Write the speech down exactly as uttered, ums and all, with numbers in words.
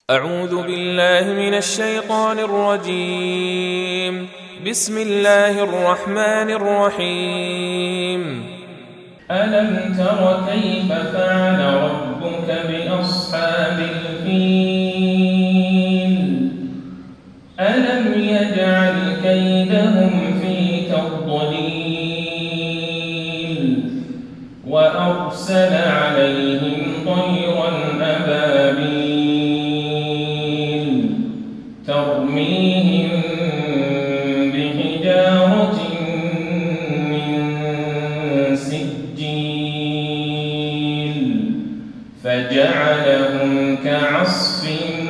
أعوذ بالله من الشيطان الرجيم. بسم الله الرحمن الرحيم. ألم تر كيف فعل ربك بأصحاب الفيل ألم يجعل كيدهم في تضليل وأرسل عليهم طيرا أبابيل ترميهم بحجارة من سجيل فجعلهم كعصف